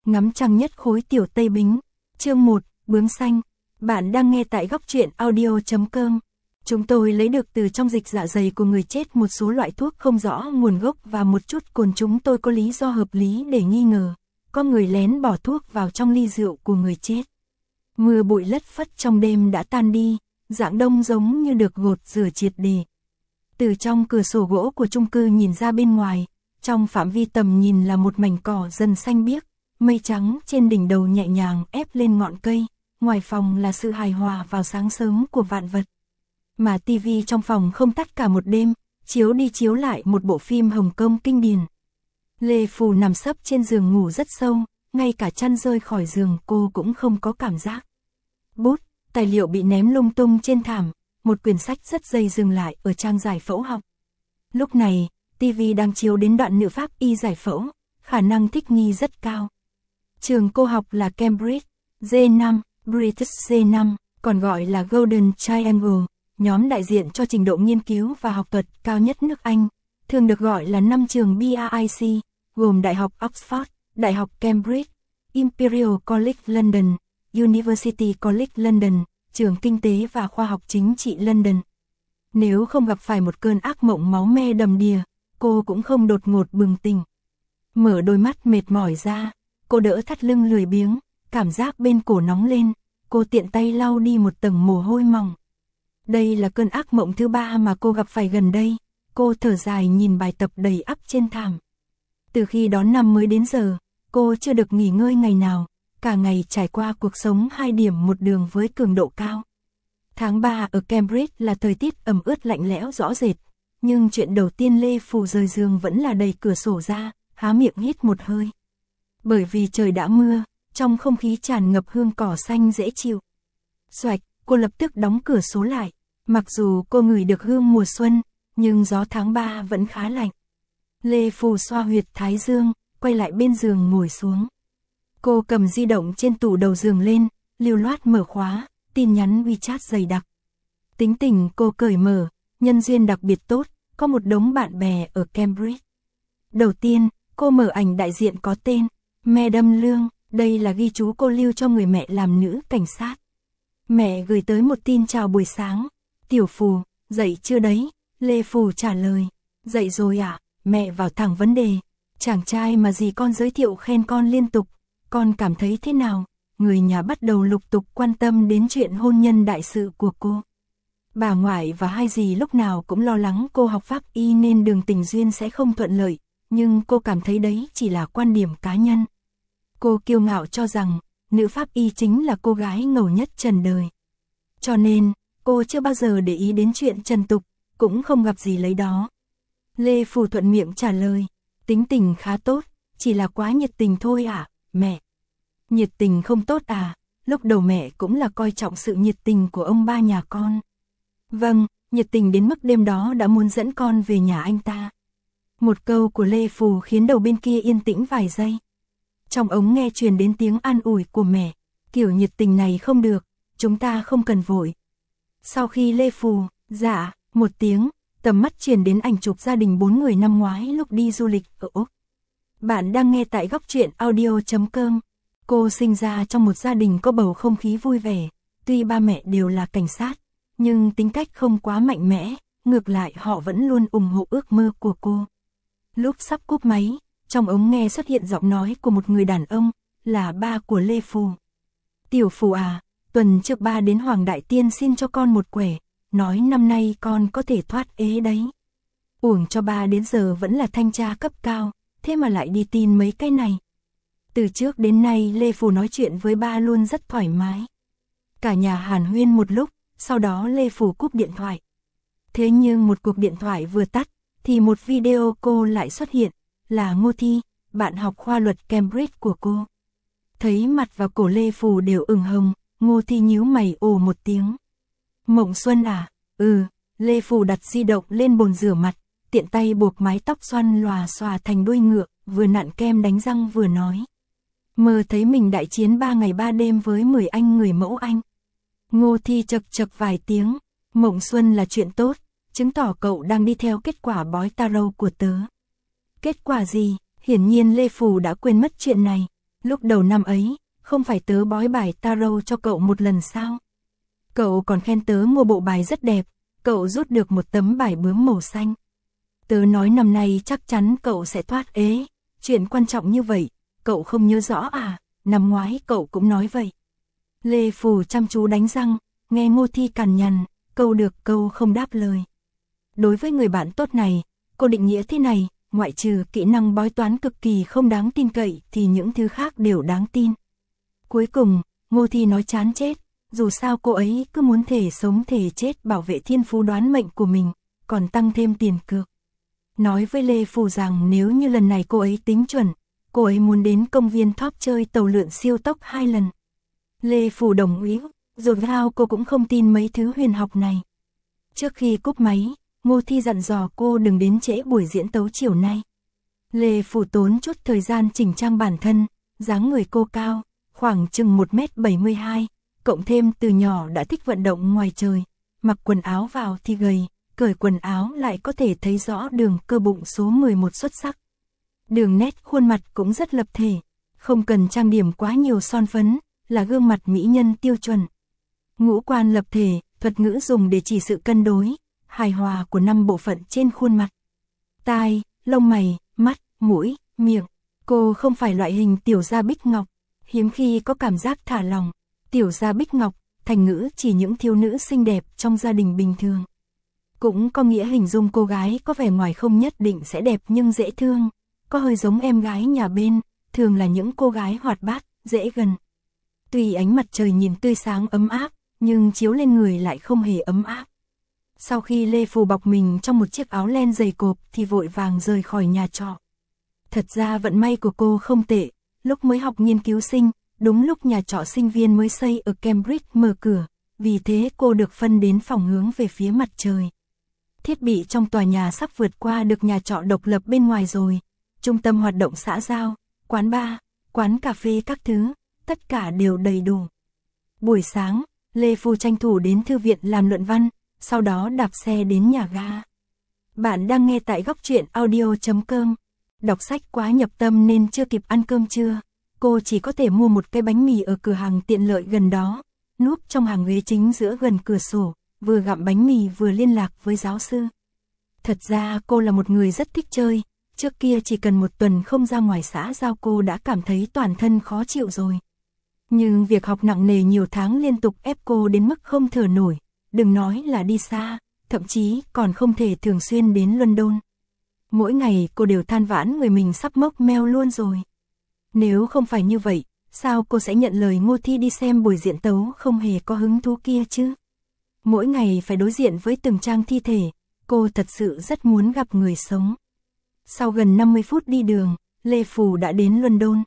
Ngắm trăng nhất khối tiểu Tây Bính. Chương 1, Bướm xanh. Bạn đang nghe tại góc truyện audio.com. Chúng tôi lấy được từ trong dịch dạ dày của người chết một số loại thuốc không rõ nguồn gốc và một chút cồn, chúng tôi có lý do hợp lý để nghi ngờ có người lén bỏ thuốc vào trong ly rượu của người chết. Mưa bụi lất phất trong đêm đã tan đi, rạng đông giống như được gột rửa triệt để. Từ trong cửa sổ gỗ của chung cư nhìn ra bên ngoài, trong phạm vi tầm nhìn là một mảnh cỏ dần xanh biếc, mây trắng trên đỉnh đầu nhẹ nhàng ép lên ngọn cây, ngoài phòng là sự hài hòa vào sáng sớm của vạn vật. Mà tivi trong phòng không tắt cả một đêm, chiếu đi chiếu lại một bộ phim Hồng Kông kinh điển. Lê Phù nằm sấp trên giường ngủ rất sâu, ngay cả chăn rơi khỏi giường cô cũng không có cảm giác. Bút, tài liệu bị ném lung tung trên thảm, một quyển sách rất dày dừng lại ở trang giải phẫu học. Lúc này, TV đang chiếu đến đoạn nữ pháp y giải phẫu, khả năng thích nghi rất cao. Trường cô học là Cambridge, G5, British G5, còn gọi là Golden Triangle, nhóm đại diện cho trình độ nghiên cứu và học thuật cao nhất nước Anh, thường được gọi là 5 trường BRIC, gồm Đại học Oxford, Đại học Cambridge, Imperial College London, University College London, trường Kinh tế và Khoa học Chính trị London. Nếu không gặp phải một cơn ác mộng máu me đầm đìa, cô cũng không đột ngột bừng tỉnh. Mở đôi mắt mệt mỏi ra, cô đỡ thắt lưng lười biếng, cảm giác bên cổ nóng lên, cô tiện tay lau đi một tầng mồ hôi mỏng. Đây là cơn ác mộng thứ 3 mà cô gặp phải gần đây, cô thở dài nhìn bài tập đầy ắp trên thảm. Từ khi đón năm mới đến giờ, cô chưa được nghỉ ngơi ngày nào, cả ngày trải qua cuộc sống 2 điểm một đường với cường độ cao. Tháng 3 ở Cambridge là thời tiết ẩm ướt lạnh lẽo rõ rệt, nhưng chuyện đầu tiên Lê Phù rời giường vẫn là đẩy cửa sổ ra, há miệng hít một hơi. Bởi vì trời đã mưa, trong không khí tràn ngập hương cỏ xanh dễ chịu. Xoạch, cô lập tức đóng cửa sổ lại, mặc dù cô ngửi được hương mùa xuân, nhưng gió tháng 3 vẫn khá lạnh. Lê Phù xoa huyệt thái dương, quay lại bên giường ngồi xuống. Cô cầm di động trên tủ đầu giường lên, lưu loát mở khóa, tin nhắn WeChat dày đặc. Tính tình cô cởi mở, nhân duyên đặc biệt tốt, có một đống bạn bè ở Cambridge. Đầu tiên, cô mở ảnh đại diện có tên Madam Lương, đây là ghi chú cô lưu cho người mẹ làm nữ cảnh sát. Mẹ gửi tới một tin chào buổi sáng. Tiểu Phù, dậy chưa đấy? Lê Phù trả lời. Dậy rồi ạ, mẹ vào thẳng vấn đề. Chàng trai mà dì con giới thiệu khen con liên tục, con cảm thấy thế nào? Người nhà bắt đầu lục tục quan tâm đến chuyện hôn nhân đại sự của cô. Bà ngoại và hai dì lúc nào cũng lo lắng cô học pháp y nên đường tình duyên sẽ không thuận lợi, nhưng cô cảm thấy đấy chỉ là quan điểm cá nhân. Cô kiêu ngạo cho rằng, nữ pháp y chính là cô gái ngầu nhất trần đời. Cho nên, cô chưa bao giờ để ý đến chuyện trần tục, cũng không gặp gì lấy đó. Lê Phù thuận miệng trả lời, tính tình khá tốt, chỉ là quá nhiệt tình thôi ạ, mẹ. Nhiệt tình không tốt à? Lúc đầu mẹ cũng là coi trọng sự nhiệt tình của ông ba nhà con. Vâng, nhiệt tình đến mức đêm đó đã muốn dẫn con về nhà anh ta. Một câu của Lê Phù khiến đầu bên kia yên tĩnh vài giây. Trong ống nghe truyền đến tiếng an ủi của mẹ, kiểu nhiệt tình này không được, chúng ta không cần vội. Sau khi Lê Phù, dạ, một tiếng, tầm mắt truyền đến ảnh chụp gia đình 4 người năm ngoái lúc đi du lịch ở Úc. Bạn đang nghe tại góc truyện audio.com. Cô sinh ra trong một gia đình có bầu không khí vui vẻ, tuy ba mẹ đều là cảnh sát, nhưng tính cách không quá mạnh mẽ, ngược lại họ vẫn luôn ủng hộ ước mơ của cô. Lúc sắp cúp máy, trong ống nghe xuất hiện giọng nói của một người đàn ông, là ba của Lê Phù. Tiểu Phù à, tuần trước ba đến Hoàng Đại Tiên xin cho con một quẻ, nói năm nay con có thể thoát ế đấy. Uổng cho ba đến giờ vẫn là thanh tra cấp cao, thế mà lại đi tin mấy cái này. Từ trước đến nay Lê Phù nói chuyện với ba luôn rất thoải mái. Cả nhà hàn huyên một lúc, sau đó Lê Phù cúp điện thoại. Thế nhưng một cuộc điện thoại vừa tắt, thì một video cô lại xuất hiện, là Ngô Thi, bạn học khoa luật Cambridge của cô. Thấy mặt và cổ Lê Phù đều ửng hồng, Ngô Thi nhíu mày ồ một tiếng. Mộng Xuân à? Ừ, Lê Phù đặt di động lên bồn rửa mặt, tiện tay buộc mái tóc xoăn lòa xòa thành đuôi ngựa, vừa nặn kem đánh răng vừa nói. Mơ thấy mình đại chiến 3 ngày 3 đêm với 10 anh người mẫu Anh. Ngô Thi chật chật vài tiếng, Mộng Xuân là chuyện tốt, chứng tỏ cậu đang đi theo kết quả bói tarot của tớ. Kết quả gì? Hiển nhiên Lê Phù đã quên mất chuyện này. Lúc đầu năm ấy, không phải tớ bói bài tarot cho cậu một lần sao? Cậu còn khen tớ mua bộ bài rất đẹp, cậu rút được một tấm bài bướm màu xanh. Tớ nói năm nay chắc chắn cậu sẽ thoát ế, chuyện quan trọng như vậy, cậu không nhớ rõ à, năm ngoái cậu cũng nói vậy. Lê Phù chăm chú đánh răng, nghe Ngô Thi cằn nhằn, câu được câu không đáp lời. Đối với người bạn tốt này, cô định nghĩa thế này, ngoại trừ kỹ năng bói toán cực kỳ không đáng tin cậy thì những thứ khác đều đáng tin. Cuối cùng, Ngô Thi nói chán chết, dù sao cô ấy cứ muốn thể sống thể chết bảo vệ thiên phú đoán mệnh của mình, còn tăng thêm tiền cược. Nói với Lê Phù rằng nếu như lần này cô ấy tính chuẩn, cô ấy muốn đến công viên top chơi tàu lượn siêu tốc 2 lần. Lê Phù đồng ý, dù sao cô cũng không tin mấy thứ huyền học này. Trước khi cúp máy, Ngô Thi dặn dò cô đừng đến trễ buổi diễn tấu chiều nay. Lê Phù tốn chút thời gian chỉnh trang bản thân, dáng người cô cao, khoảng chừng 1m72, cộng thêm từ nhỏ đã thích vận động ngoài trời, mặc quần áo vào thì gầy, cởi quần áo lại có thể thấy rõ đường cơ bụng số 11 xuất sắc. Đường nét khuôn mặt cũng rất lập thể, không cần trang điểm quá nhiều son phấn, là gương mặt mỹ nhân tiêu chuẩn. Ngũ quan lập thể, thuật ngữ dùng để chỉ sự cân đối, hài hòa của 5 bộ phận trên khuôn mặt. Tai, lông mày, mắt, mũi, miệng. Cô không phải loại hình tiểu gia Bích Ngọc, hiếm khi có cảm giác thả lỏng. Tiểu gia Bích Ngọc, thành ngữ chỉ những thiếu nữ xinh đẹp trong gia đình bình thường. Cũng có nghĩa hình dung cô gái có vẻ ngoài không nhất định sẽ đẹp nhưng dễ thương, có hơi giống em gái nhà bên, thường là những cô gái hoạt bát, dễ gần. Tuy ánh mặt trời nhìn tươi sáng ấm áp, nhưng chiếu lên người lại không hề ấm áp. Sau khi Lê Phù bọc mình trong một chiếc áo len dày cộp thì vội vàng rời khỏi nhà trọ. Thật ra vận may của cô không tệ, lúc mới học nghiên cứu sinh, đúng lúc nhà trọ sinh viên mới xây ở Cambridge mở cửa, vì thế cô được phân đến phòng hướng về phía mặt trời. Thiết bị trong tòa nhà sắp vượt qua được nhà trọ độc lập bên ngoài rồi, trung tâm hoạt động xã giao, quán bar, quán cà phê các thứ, tất cả đều đầy đủ. Buổi sáng, Lê Phù tranh thủ đến thư viện làm luận văn, sau đó đạp xe đến nhà ga. Bạn đang nghe tại góc truyện audio.com. Đọc sách quá nhập tâm nên chưa kịp ăn cơm trưa, cô chỉ có thể mua một cái bánh mì ở cửa hàng tiện lợi gần đó, núp trong hàng ghế chính giữa gần cửa sổ, vừa gặm bánh mì vừa liên lạc với giáo sư. Thật ra cô là một người rất thích chơi, trước kia chỉ cần một tuần không ra ngoài xã giao cô đã cảm thấy toàn thân khó chịu rồi. Nhưng việc học nặng nề nhiều tháng liên tục ép cô đến mức không thở nổi, đừng nói là đi xa, thậm chí còn không thể thường xuyên đến London. Mỗi ngày cô đều than vãn người mình sắp mốc meo luôn rồi. Nếu không phải như vậy, sao cô sẽ nhận lời Ngô Thi đi xem buổi diễn tấu không hề có hứng thú kia chứ? Mỗi ngày phải đối diện với từng trang thi thể, cô thật sự rất muốn gặp người sống. Sau gần 50 phút đi đường, Lê Phù đã đến London.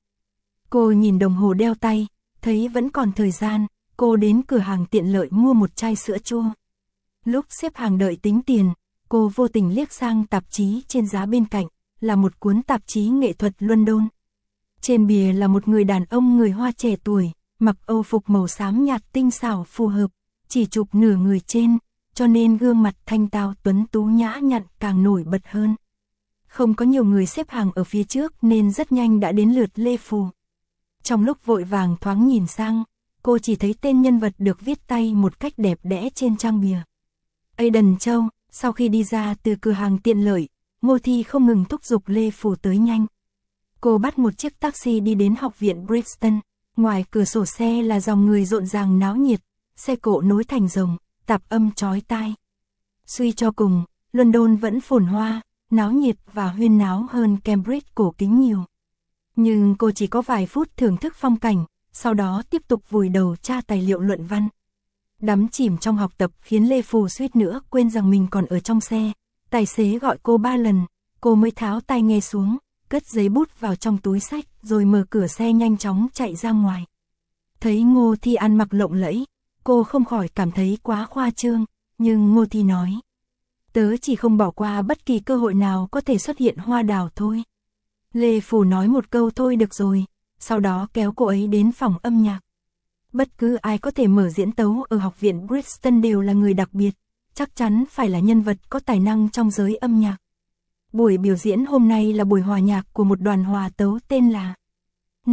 Cô nhìn đồng hồ đeo tay, thấy vẫn còn thời gian, cô đến cửa hàng tiện lợi mua một chai sữa chua. Lúc xếp hàng đợi tính tiền, cô vô tình liếc sang tạp chí trên giá bên cạnh, là một cuốn tạp chí nghệ thuật London. Trên bìa là một người đàn ông người Hoa trẻ tuổi, mặc âu phục màu xám nhạt tinh xảo phù hợp, chỉ chụp nửa người trên, cho nên gương mặt thanh tao tuấn tú nhã nhặn càng nổi bật hơn. Không có nhiều người xếp hàng ở phía trước nên rất nhanh đã đến lượt Lê Phù. Trong lúc vội vàng thoáng nhìn sang, cô chỉ thấy tên nhân vật được viết tay một cách đẹp đẽ trên trang bìa. Aidan Châu. Sau khi đi ra từ cửa hàng tiện lợi, Ngô Thi không ngừng thúc giục Lê Phù tới nhanh. Cô bắt một chiếc taxi đi đến học viện Brixton, ngoài cửa sổ xe là dòng người rộn ràng náo nhiệt, xe cộ nối thành rồng, tạp âm chói tai. Suy cho cùng, London vẫn phồn hoa, náo nhiệt và huyên náo hơn Cambridge cổ kính nhiều. Nhưng cô chỉ có vài phút thưởng thức phong cảnh, sau đó tiếp tục vùi đầu tra tài liệu luận văn. Đắm chìm trong học tập khiến Lê Phù suýt nữa quên rằng mình còn ở trong xe. Tài xế gọi cô 3 lần, cô mới tháo tai nghe xuống, cất giấy bút vào trong túi xách rồi mở cửa xe nhanh chóng chạy ra ngoài. Thấy Ngô Thi ăn mặc lộng lẫy, cô không khỏi cảm thấy quá khoa trương, nhưng Ngô Thi nói: "Tớ chỉ không bỏ qua bất kỳ cơ hội nào có thể xuất hiện hoa đào thôi." Lê Phù nói một câu thôi được rồi, sau đó kéo cô ấy đến phòng âm nhạc. Bất cứ ai có thể mở diễn tấu ở học viện Brixton đều là người đặc biệt, chắc chắn phải là nhân vật có tài năng trong giới âm nhạc. Buổi biểu diễn hôm nay là buổi hòa nhạc của một đoàn hòa tấu tên là Knock,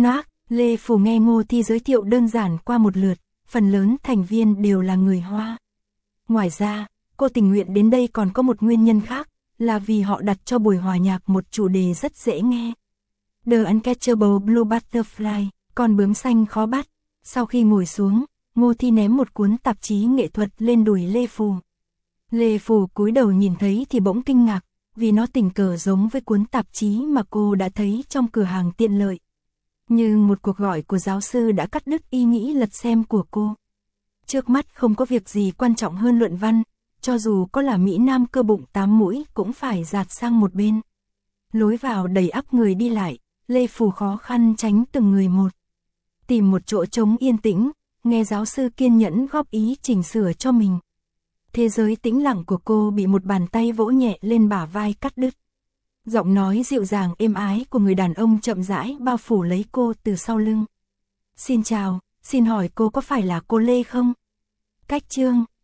Lê Phù nghe Ngô Thi giới thiệu đơn giản qua một lượt, phần lớn thành viên đều là người Hoa. Ngoài ra, cô tình nguyện đến đây còn có một nguyên nhân khác, là vì họ đặt cho buổi hòa nhạc một chủ đề rất dễ nghe. The Uncatchable Blue Butterfly, con bướm xanh khó bắt. Sau khi ngồi xuống, Ngô Thi ném một cuốn tạp chí nghệ thuật lên đùi Lê Phù. Lê Phù cúi đầu nhìn thấy thì bỗng kinh ngạc, vì nó tình cờ giống với cuốn tạp chí mà cô đã thấy trong cửa hàng tiện lợi. Nhưng một cuộc gọi của giáo sư đã cắt đứt ý nghĩ lật xem của cô. Trước mắt không có việc gì quan trọng hơn luận văn, cho dù có là Mỹ Nam cơ bụng 8 mũi cũng phải dạt sang một bên. Lối vào đầy ắp người đi lại, Lê Phù khó khăn tránh từng người một. Tìm một chỗ trống yên tĩnh, nghe giáo sư kiên nhẫn góp ý chỉnh sửa cho mình. Thế giới tĩnh lặng của cô bị một bàn tay vỗ nhẹ lên bả vai cắt đứt. Giọng nói dịu dàng êm ái của người đàn ông chậm rãi bao phủ lấy cô từ sau lưng. Xin chào, xin hỏi cô có phải là cô Lê không? Cách chương